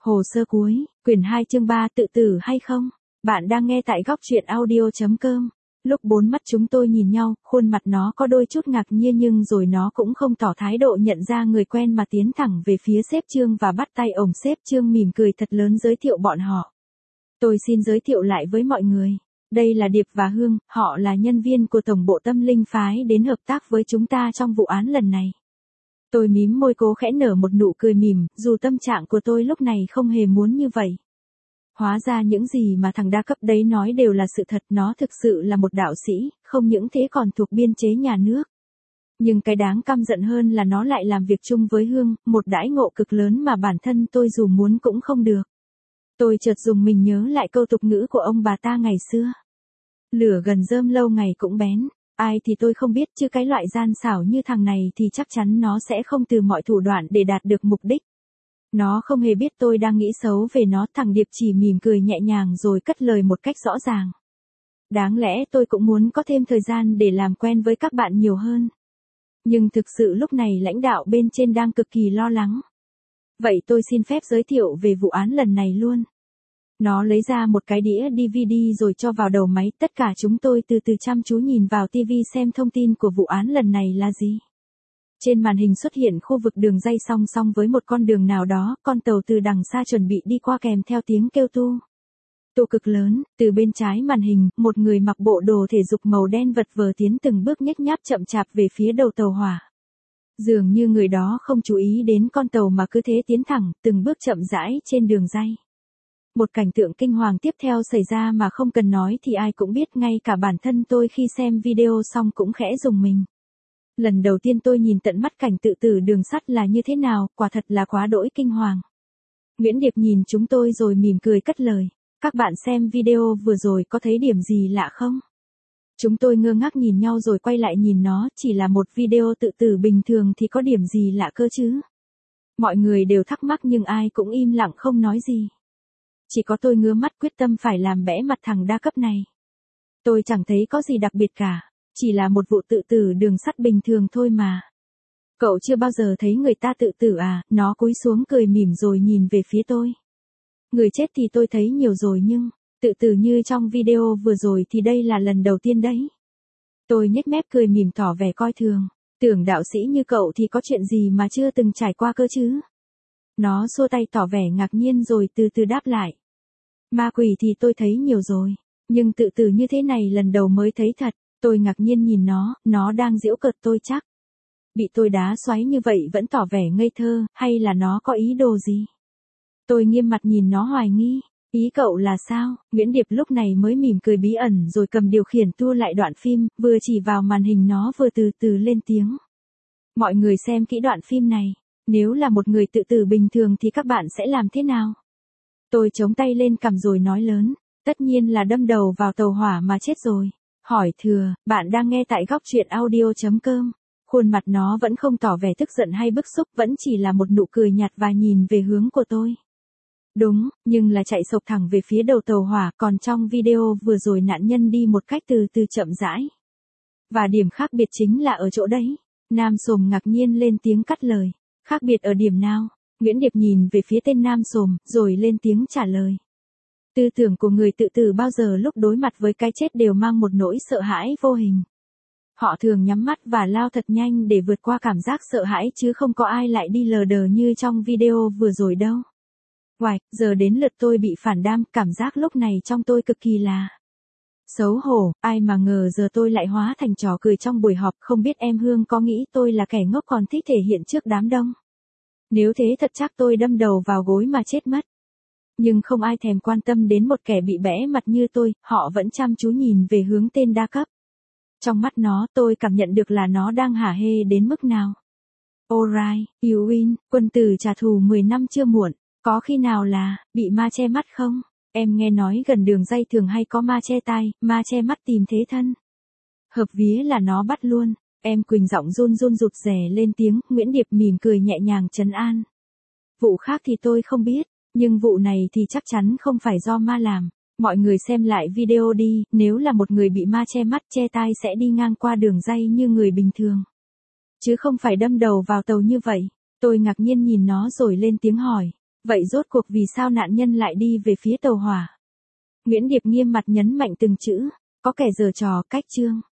Hồ sơ cuối, quyển 2 chương 3 tự tử hay không? Bạn đang nghe tại góc truyện audio.com. Lúc bốn mắt chúng tôi nhìn nhau, khuôn mặt nó có đôi chút ngạc nhiên nhưng rồi nó cũng không tỏ thái độ nhận ra người quen mà tiến thẳng về phía sếp Trương và bắt tay ổng sếp Trương mỉm cười thật lớn giới thiệu bọn họ. Tôi xin giới thiệu lại với mọi người. Đây là Điệp và Hương, họ là nhân viên của Tổng bộ Tâm Linh phái đến hợp tác với chúng ta trong vụ án lần này. Tôi mím môi cố khẽ nở một nụ cười mỉm, dù tâm trạng của tôi lúc này không hề muốn như vậy. Hóa ra những gì mà thằng đa cấp đấy nói đều là sự thật, nó thực sự là một đạo sĩ, không những thế còn thuộc biên chế nhà nước. Nhưng cái đáng căm giận hơn là nó lại làm việc chung với Hương, một đãi ngộ cực lớn mà bản thân tôi dù muốn cũng không được. Tôi chợt dùng mình nhớ lại câu tục ngữ của ông bà ta ngày xưa. Lửa gần rơm lâu ngày cũng bén. Ai thì tôi không biết chứ cái loại gian xảo như thằng này thì chắc chắn nó sẽ không từ mọi thủ đoạn để đạt được mục đích. Nó không hề biết tôi đang nghĩ xấu về nó, thằng Điệp chỉ mỉm cười nhẹ nhàng rồi cất lời một cách rõ ràng. Đáng lẽ tôi cũng muốn có thêm thời gian để làm quen với các bạn nhiều hơn. Nhưng thực sự lúc này lãnh đạo bên trên đang cực kỳ lo lắng. Vậy tôi xin phép giới thiệu về vụ án lần này luôn. Nó lấy ra một cái đĩa DVD rồi cho vào đầu máy, tất cả chúng tôi từ từ chăm chú nhìn vào TV xem thông tin của vụ án lần này là gì. Trên màn hình xuất hiện khu vực đường ray song song với một con đường nào đó, con tàu từ đằng xa chuẩn bị đi qua kèm theo tiếng kêu tu. Tu cực lớn, từ bên trái màn hình, một người mặc bộ đồ thể dục màu đen vật vờ tiến từng bước nhếch nhác chậm chạp về phía đầu tàu hỏa. Dường như người đó không chú ý đến con tàu mà cứ thế tiến thẳng, từng bước chậm rãi trên đường ray. Một cảnh tượng kinh hoàng tiếp theo xảy ra mà không cần nói thì ai cũng biết, ngay cả bản thân tôi khi xem video xong cũng khẽ rùng mình. Lần đầu tiên tôi nhìn tận mắt cảnh tự tử đường sắt là như thế nào, quả thật là quá đỗi kinh hoàng. Nguyễn Điệp nhìn chúng tôi rồi mỉm cười cất lời. Các bạn xem video vừa rồi có thấy điểm gì lạ không? Chúng tôi ngơ ngác nhìn nhau rồi quay lại nhìn nó, chỉ là một video tự tử bình thường thì có điểm gì lạ cơ chứ? Mọi người đều thắc mắc nhưng ai cũng im lặng không nói gì. Chỉ có tôi ngứa mắt quyết tâm phải làm bẽ mặt thằng đa cấp này. Tôi chẳng thấy có gì đặc biệt cả, chỉ là một vụ tự tử đường sắt bình thường thôi mà. Cậu chưa bao giờ thấy người ta tự tử à? Nó cúi xuống cười mỉm rồi nhìn về phía tôi. Người chết thì tôi thấy nhiều rồi nhưng, tự tử như trong video vừa rồi thì đây là lần đầu tiên đấy. Tôi nhếch mép cười mỉm tỏ vẻ coi thường. Tưởng đạo sĩ như cậu thì có chuyện gì mà chưa từng trải qua cơ chứ? Nó xua tay tỏ vẻ ngạc nhiên rồi từ từ đáp lại. Ma quỷ thì tôi thấy nhiều rồi, nhưng tự tử như thế này lần đầu mới thấy thật. Tôi ngạc nhiên nhìn nó đang giễu cợt tôi chắc. Bị tôi đá xoáy như vậy vẫn tỏ vẻ ngây thơ, hay là nó có ý đồ gì? Tôi nghiêm mặt nhìn nó hoài nghi. Ý cậu là sao? Nguyễn Điệp lúc này mới mỉm cười bí ẩn rồi cầm điều khiển tua lại đoạn phim, vừa chỉ vào màn hình nó vừa từ từ lên tiếng. Mọi người xem kỹ đoạn phim này. Nếu là một người tự tử bình thường thì các bạn sẽ làm thế nào? Tôi chống tay lên cằm rồi nói lớn. Tất nhiên là đâm đầu vào tàu hỏa mà chết rồi. Hỏi thừa, bạn đang nghe tại góc truyện audio.com. Khuôn mặt nó vẫn không tỏ vẻ tức giận hay bức xúc, vẫn chỉ là một nụ cười nhạt và nhìn về hướng của tôi. Đúng, nhưng là chạy sộc thẳng về phía đầu tàu hỏa, còn trong video vừa rồi nạn nhân đi một cách từ từ chậm rãi. Và điểm khác biệt chính là ở chỗ đấy. Nam Sồm ngạc nhiên lên tiếng cắt lời. Khác biệt ở điểm nào? Nguyễn Điệp nhìn về phía tên Nam Sồm, rồi lên tiếng trả lời. Tư tưởng của người tự tử bao giờ lúc đối mặt với cái chết đều mang một nỗi sợ hãi vô hình. Họ thường nhắm mắt và lao thật nhanh để vượt qua cảm giác sợ hãi chứ không có ai lại đi lờ đờ như trong video vừa rồi đâu. Oài, giờ đến lượt tôi bị phản đam, cảm giác lúc này trong tôi cực kỳ là xấu hổ, ai mà ngờ giờ tôi lại hóa thành trò cười trong buổi họp, không biết em Hương có nghĩ tôi là kẻ ngốc còn thích thể hiện trước đám đông. Nếu thế thật chắc tôi đâm đầu vào gối mà chết mất. Nhưng không ai thèm quan tâm đến một kẻ bị bẽ mặt như tôi, họ vẫn chăm chú nhìn về hướng tên đa cấp. Trong mắt nó, tôi cảm nhận được là nó đang hả hê đến mức nào. Alright, you win, quân tử trả thù 10 năm chưa muộn, có khi nào là, bị ma che mắt không? Em nghe nói gần đường ray thường hay có ma che tai, ma che mắt tìm thế thân. Hợp vía là nó bắt luôn. Em Quỳnh giọng run run rụt rè lên tiếng, Nguyễn Điệp mỉm cười nhẹ nhàng trấn an. Vụ khác thì tôi không biết, nhưng vụ này thì chắc chắn không phải do ma làm. Mọi người xem lại video đi, nếu là một người bị ma che mắt che tai sẽ đi ngang qua đường ray như người bình thường. Chứ không phải đâm đầu vào tàu như vậy. Tôi ngạc nhiên nhìn nó rồi lên tiếng hỏi. Vậy rốt cuộc vì sao nạn nhân lại đi về phía tàu hỏa? Nguyễn Điệp nghiêm mặt nhấn mạnh từng chữ, có kẻ giở trò, cách chương.